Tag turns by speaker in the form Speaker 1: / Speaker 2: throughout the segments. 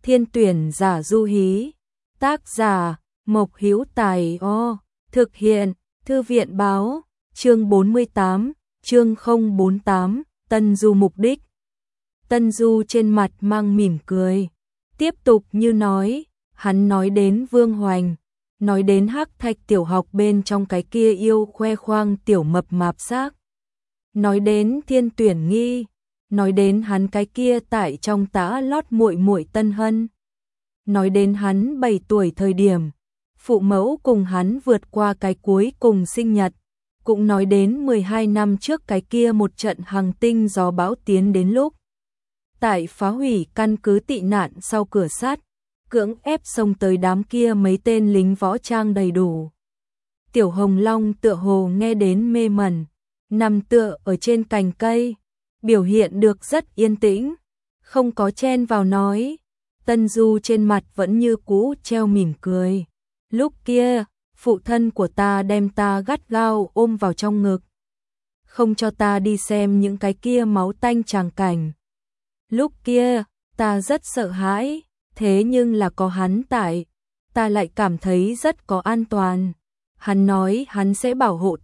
Speaker 1: Thiên tuyển giả du hí. Tác giả Mộc Hữu Tài. Thực hiện Thư viện báo. Chương 48, chương 048, Tân Du mục đích. Tân Du trên mặt mang mỉm cười. Tiếp tục như nói, hắn nói đến Vương Hoành, nói đến Hắc Thạch tiểu học bên trong cái kia yêu khoe khoang tiểu mập mạp xác, nói đến Thiên Tuyển Nghi, nói đến hắn cái kia tại trong tã lót muội muội Tân Hân, nói đến hắn 7 tuổi thời điểm, phụ mẫu cùng hắn vượt qua cái cuối cùng sinh nhật, cũng nói đến 12 năm trước cái kia một trận hàng tinh gió bão tiến đến lúc tại phá hủy căn cứ tị nạn sau cửa sắt, cưỡng ép xông tới đám kia mấy tên lính võ trang đầy đủ. Tiểu Hồng Long tựa hồ nghe đến mê mẩn, nằm tựa ở trên cành cây, biểu hiện được rất yên tĩnh, không có chen vào nói. Tân Du trên mặt vẫn như cũ treo mỉm cười. Lúc kia, phụ thân của ta đem ta gắt gao ôm vào trong ngực, không cho ta đi xem những cái kia máu tanh tràng cảnh. Lúc kia, ta rất sợ hãi, thế nhưng là có hắn tại, ta lại cảm thấy rất có an toàn. Hắn nói hắn sẽ bảo hộ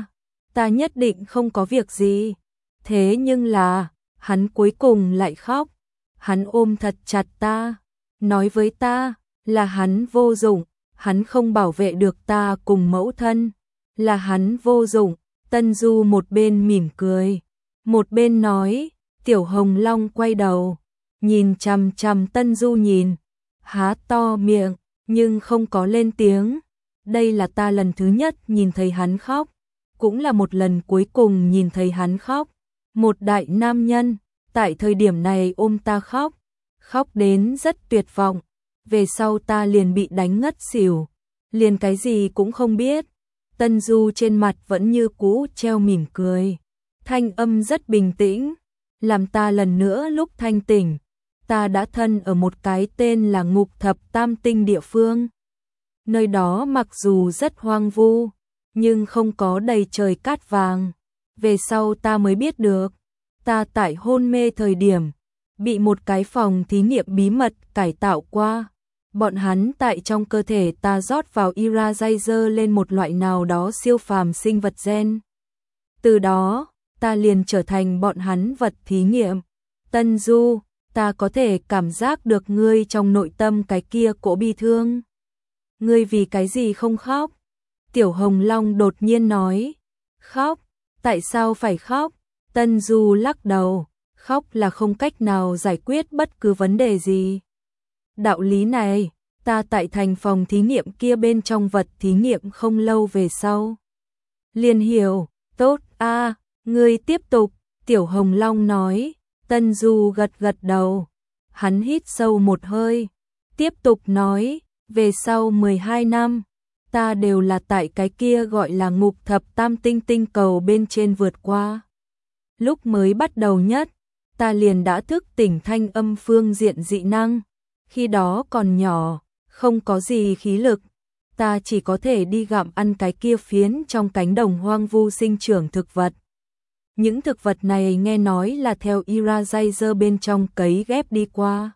Speaker 1: ta nhất định không có việc gì. Thế nhưng là, hắn cuối cùng lại khóc. Hắn ôm thật chặt ta, nói với ta là hắn vô dụng, hắn không bảo vệ được ta cùng mẫu thân, là hắn vô dụng. Tân Du một bên mỉm cười, một bên nói. Tiểu Hồng Long quay đầu, nhìn chằm chằm Tân Du nhìn, há to miệng, nhưng không có lên tiếng. Đây là ta lần thứ nhất nhìn thấy hắn khóc, cũng là một lần cuối cùng nhìn thấy hắn khóc. Một đại nam nhân, tại thời điểm này ôm ta khóc, khóc đến rất tuyệt vọng. Về sau ta liền bị đánh ngất xỉu, liền cái gì cũng không biết. Tân Du trên mặt vẫn như cũ treo mỉm cười, thanh âm rất bình tĩnh. Làm ta lần nữa lúc thanh tỉnh, ta đã thân ở một cái tên là Ngục Thập Tam Tinh địa phương. Nơi đó mặc dù rất hoang vu, nhưng không có đầy trời cát vàng. Về sau ta mới biết được, ta tại hôn mê thời điểm, bị một cái phòng thí nghiệm bí mật cải tạo qua. Bọn hắn tại trong cơ thể ta rót vào Iradizer lên một loại nào đó siêu phàm sinh vật gen. Từ đó, ta liền trở thành bọn hắn vật thí nghiệm. Tân Du, ta có thể cảm giác được ngươi trong nội tâm cái kia cỗ bi thương. Ngươi vì cái gì không khóc? Tiểu Hồng Long đột nhiên nói. Khóc? Tại sao phải khóc? Tân Du lắc đầu. Khóc là không cách nào giải quyết bất cứ vấn đề gì. Đạo lý này, ta tại thành phòng thí nghiệm kia bên trong vật thí nghiệm không lâu về sau liền hiểu. Tốt a. Ngươi tiếp tục, Tiểu Hồng Long nói. Tân Du gật gật đầu. Hắn hít sâu một hơi, tiếp tục nói, về sau 12 năm, ta đều là tại cái kia gọi là Ngục Thập Tam Tinh tinh cầu bên trên vượt qua. Lúc mới bắt đầu nhất, ta liền đã thức tỉnh thanh âm phương diện dị năng. Khi đó còn nhỏ, không có gì khí lực, ta chỉ có thể đi gặm ăn cái kia phiến trong cánh đồng hoang vu sinh trưởng thực vật. Những thực vật này nghe nói là theo Iradizer bên trong cấy ghép đi qua,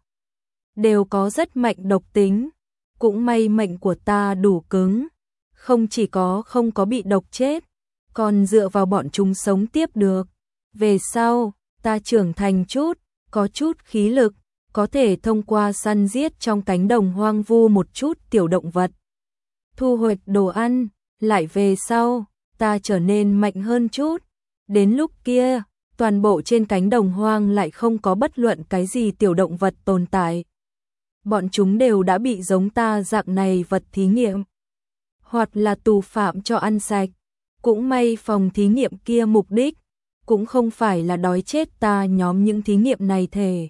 Speaker 1: đều có rất mạnh độc tính. Cũng may mệnh của ta đủ cứng, không chỉ có không có bị độc chết, còn dựa vào bọn chúng sống tiếp được. Về sau, ta trưởng thành chút, có chút khí lực, có thể thông qua săn giết trong cánh đồng hoang vu một chút tiểu động vật, thu hoạch đồ ăn. Lại về sau, ta trở nên mạnh hơn chút. Đến lúc kia, toàn bộ trên cánh đồng hoang lại không có bất luận cái gì tiểu động vật tồn tại. Bọn chúng đều đã bị giống ta dạng này vật thí nghiệm, hoặc là tù phạm cho ăn sạch. Cũng may phòng thí nghiệm kia mục đích cũng không phải là đói chết ta nhóm những thí nghiệm này thể,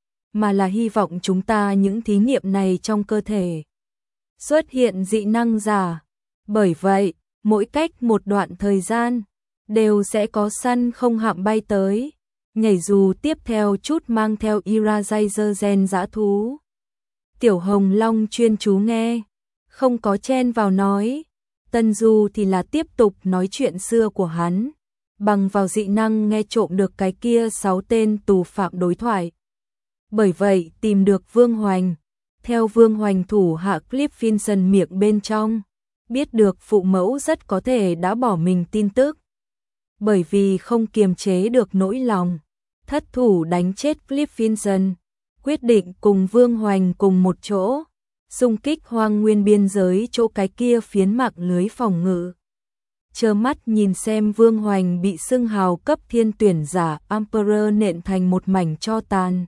Speaker 1: mà là hy vọng chúng ta những thí nghiệm này trong cơ thể xuất hiện dị năng giả. Bởi vậy, mỗi cách một đoạn thời gian đều sẽ có săn không hạm bay tới, nhảy dù tiếp theo chút mang theo Iradizer gen dã thú. Tiểu Hồng Long chuyên chú nghe, không có chen vào nói. Tân Du thì là tiếp tục nói chuyện xưa của hắn, bằng vào dị năng nghe trộm được cái kia 6 tên tù phạm đối thoại. Bởi vậy tìm được Vương Hoành, Theo Vương Hoành thủ hạ Cliff Vinson miệng bên trong, biết được phụ mẫu rất có thể đã bỏ mình tin tức. Bởi vì không kiềm chế được nỗi lòng, thất thủ đánh chết Cliff Vinson, quyết định cùng Vương Hoành cùng một chỗ, xung kích hoang nguyên biên giới chỗ cái kia phiến mạng lưới phòng ngự. Trơ mắt nhìn xem Vương Hoành bị xưng hào cấp thiên tuyển giả Emperor nện thành một mảnh tro tàn.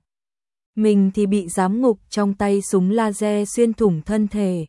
Speaker 1: Mình thì bị giám ngục trong tay súng laser xuyên thủng thân thể.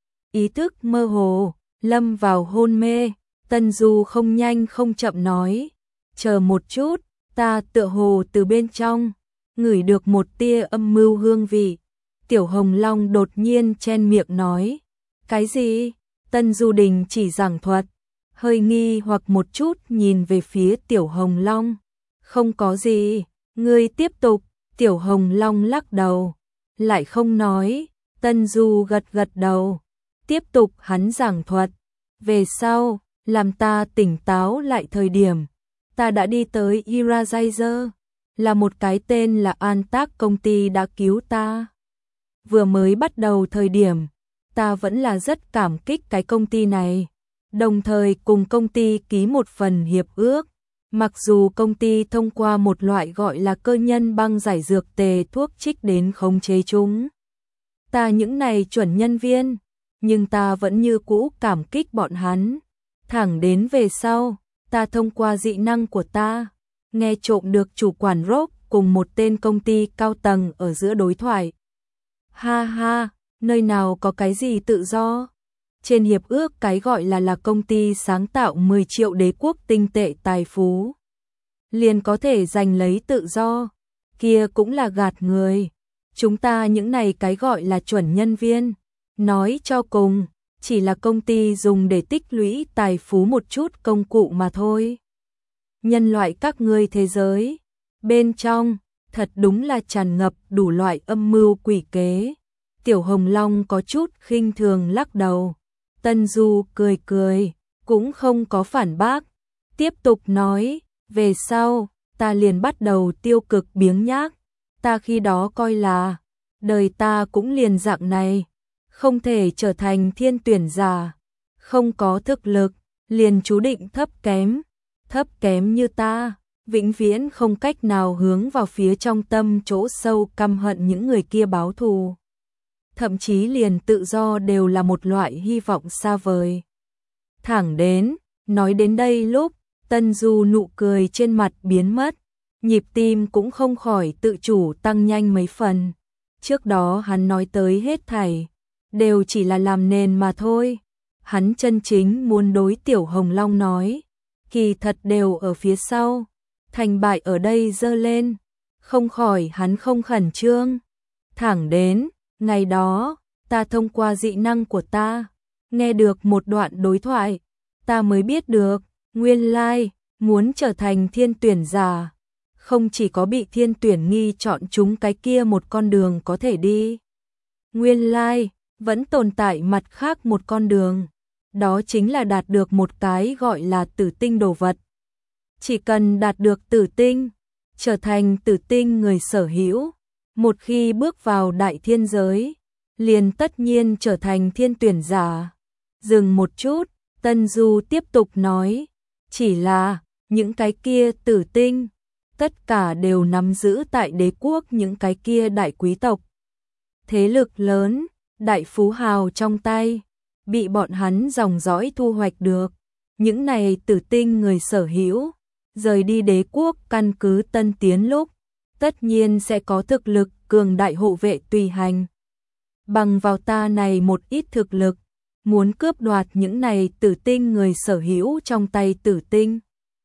Speaker 1: Ý thức mơ hồ, lâm vào hôn mê, Tân Du không nhanh không chậm nói, chờ một chút, ta tựa hồ từ bên trong, ngửi được một tia âm mưu hương vị. Tiểu Hồng Long đột nhiên chen miệng nói, cái gì? Tân Du đình chỉ giảng thuật, hơi nghi hoặc một chút nhìn về phía Tiểu Hồng Long. Không có gì, ngươi tiếp tục. Tiểu Hồng Long lắc đầu, lại không nói. Tân Du gật gật đầu, tiếp tục hắn giảng thuật. Về sau, làm ta tỉnh táo lại thời điểm, ta đã đi tới Eraser, là một cái tên là An Tác công ty đã cứu ta. Vừa mới bắt đầu thời điểm, ta vẫn là rất cảm kích cái công ty này, đồng thời cùng công ty ký một phần hiệp ước. Mặc dù công ty thông qua một loại gọi là cơ nhân băng giải dược tề thuốc trích đến khống chế chúng ta những này chuẩn nhân viên, nhưng ta vẫn như cũ cảm kích bọn hắn. Thẳng đến về sau, ta thông qua dị năng của ta, nghe trộm được chủ quản Rock cùng một tên công ty cao tầng ở giữa đối thoại. Ha ha, nơi nào có cái gì tự do? Trên hiệp ước cái gọi là công ty sáng tạo 10 triệu đế quốc tinh tệ tài phú, liền có thể giành lấy tự do, kia cũng là gạt người. Chúng ta những này cái gọi là chuẩn nhân viên, nói cho cùng, chỉ là công ty dùng để tích lũy tài phú một chút công cụ mà thôi. Nhân loại các ngươi thế giới, bên trong, thật đúng là tràn ngập đủ loại âm mưu quỷ kế. Tiểu Hồng Long có chút khinh thường lắc đầu. Tân Du cười cười, cũng không có phản bác. Tiếp tục nói, về sau, ta liền bắt đầu tiêu cực biếng nhác. Ta khi đó coi là, đời ta cũng liền dạng này, không thể trở thành thiên tuyển giả, không có thực lực, liền chú định thấp kém như ta, vĩnh viễn không cách nào hướng vào phía trong tâm chỗ sâu căm hận những người kia báo thù. Thậm chí liền tự do đều là một loại hy vọng xa vời. Thẳng đến, nói đến đây lúc, Tân Du nụ cười trên mặt biến mất, nhịp tim cũng không khỏi tự chủ tăng nhanh mấy phần. Trước đó hắn nói tới hết thảy, đều chỉ là làm nền mà thôi. Hắn chân chính muốn đối Tiểu Hồng Long nói, kỳ thật đều ở phía sau, thành bại ở đây dơ lên, không khỏi hắn không khẩn trương. Thẳng đến, ngày đó, ta thông qua dị năng của ta, nghe được một đoạn đối thoại, ta mới biết được, nguyên lai, muốn trở thành thiên tuyển giả, không chỉ có bị thiên tuyển nghi chọn chúng cái kia một con đường có thể đi. Nguyên lai, vẫn tồn tại mặt khác một con đường, đó chính là đạt được một cái gọi là tử tinh đồ vật. Chỉ cần đạt được tử tinh, trở thành tử tinh người sở hữu, một khi bước vào đại thiên giới, liền tất nhiên trở thành thiên tuyển giả. Dừng một chút, Tân Du tiếp tục nói, chỉ là những cái kia tử tinh, tất cả đều nắm giữ tại đế quốc những cái kia đại quý tộc. Thế lực lớn, đại phú hào trong tay, bị bọn hắn dòng dõi thu hoạch được. Những này tử tinh người sở hữu, rời đi đế quốc căn cứ tân tiến lúc, tất nhiên sẽ có thực lực cường đại hộ vệ tùy hành. Bằng vào ta này một ít thực lực, muốn cướp đoạt những này tử tinh người sở hữu trong tay tử tinh.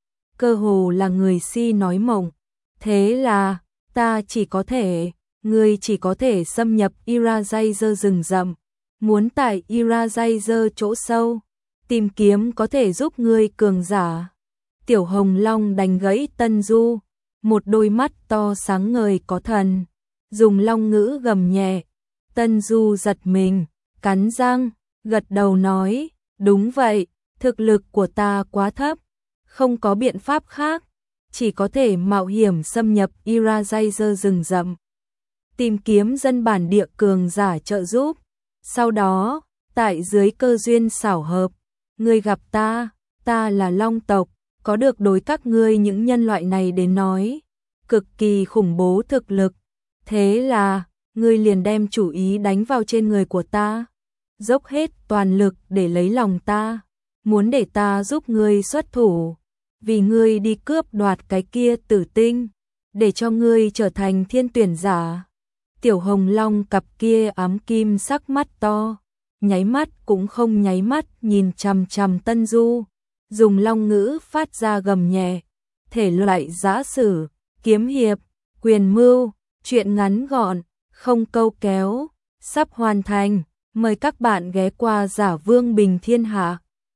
Speaker 1: Cơ hồ là người si nói mộng. Thế là, ta chỉ có thể, ngươi chỉ có thể xâm nhập Eraser rừng rậm, muốn tại Eraser chỗ sâu, tìm kiếm có thể giúp ngươi cường giả. Tiểu Hồng Long đánh gãy Tân Du, một đôi mắt to sáng ngời có thần, dùng long ngữ gầm nhẹ. Tân Du giật mình, cắn răng, gật đầu nói, đúng vậy, thực lực của ta quá thấp, không có biện pháp khác, chỉ có thể mạo hiểm xâm nhập Eraser rừng rậm. tìm kiếm dân bản địa cường giả trợ giúp. Sau đó, tại dưới cơ duyên xảo hợp, ngươi gặp ta là Long tộc, có được đối các ngươi những nhân loại này đến nói, cực kỳ khủng bố thực lực. Thế là, ngươi liền đem chủ ý đánh vào trên người của ta, dốc hết toàn lực để lấy lòng ta, muốn để ta giúp ngươi xuất thủ, vì ngươi đi cướp đoạt cái kia tử tinh, để cho ngươi trở thành thiên tuyển giả. Tiểu Hồng Long cặp kia ám kim sắc mắt to, nháy mắt cũng không nháy mắt nhìn chằm chằm Tân Du, dùng long ngữ phát ra gầm nhẹ, thể loại giã sử, kiếm hiệp, quyền mưu, truyện ngắn gọn, không câu kéo, sắp hoàn thành, mời các bạn ghé qua Giả Vương Bình Thiên Hạ.